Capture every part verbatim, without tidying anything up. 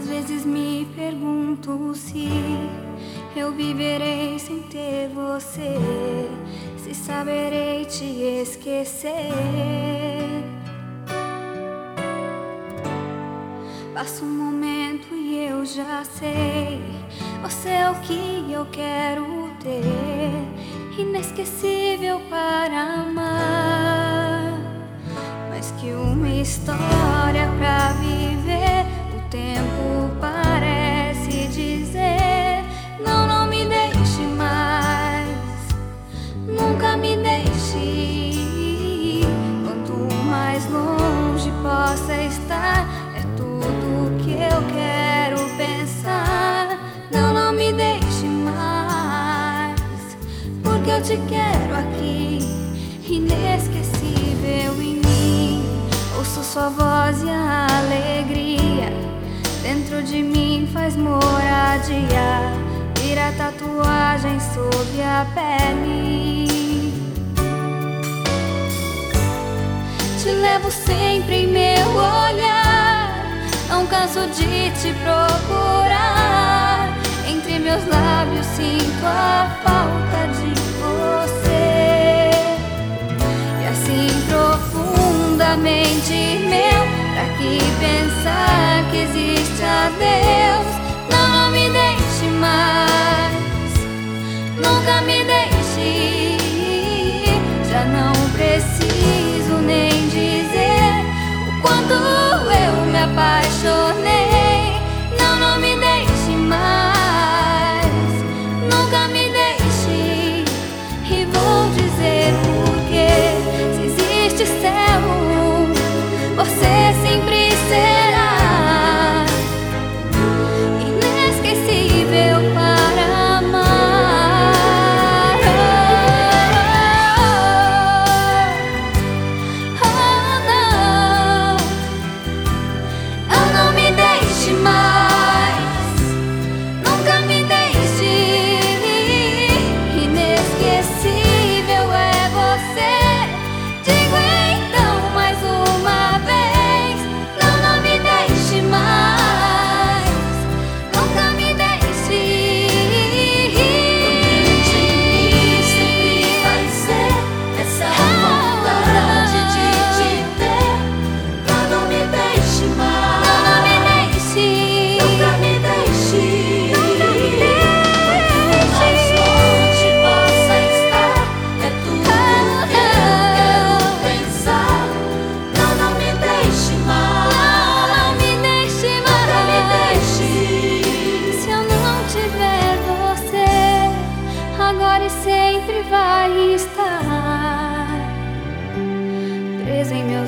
Às vezes me pergunto se eu viverei sem ter você, se saberei te esquecer. Passa um momento e eu já sei, você é o que eu quero ter, inesquecível para amar. Mais que uma história pra viver, o tempo parece dizer: não, não me deixe mais, nunca me deixe ir. Quanto mais longe possa estar, é tudo que eu quero pensar. Não, não me deixe mais, porque eu te quero aqui, inesquecível em mim. Ouço sua voz e a alegria dentro de mim faz moradia, vira tatuagem sob a pele. Te levo sempre em meu olhar, não canso de te procurar. Entre meus lábios sinto a falta de você, e assim profundamente meu, pra que pensar que existe a Deus? Não, não me deixe mais, nunca me deixe ir. Já não preciso nem dizer o quanto eu me apaixonei. Não, não me deixe mais, nunca me deixe ir. E vou dizer porquê. Se existe céu, você sempre será inesquecível para amar. Oh, oh, não, não, não me deixe mais, nunca me deixe ir. Inesquecível é você. Digo então mais uma vez: não, não me deixe mais, nunca me deixe ir. De mim sempre vai ser essa vontade de te ter. Não, não me deixe mais, Não, não me deixe, nunca me deixe. nunca me Quanto mais longe possa estar, é tudo que eu quero pensar. Não, não me deixe mais, não me deixe nunca me mais. deixe. Se eu não tiver você, agora e sempre vai estar preso em meus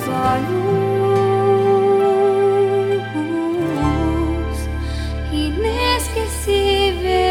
olhos, inesquecível.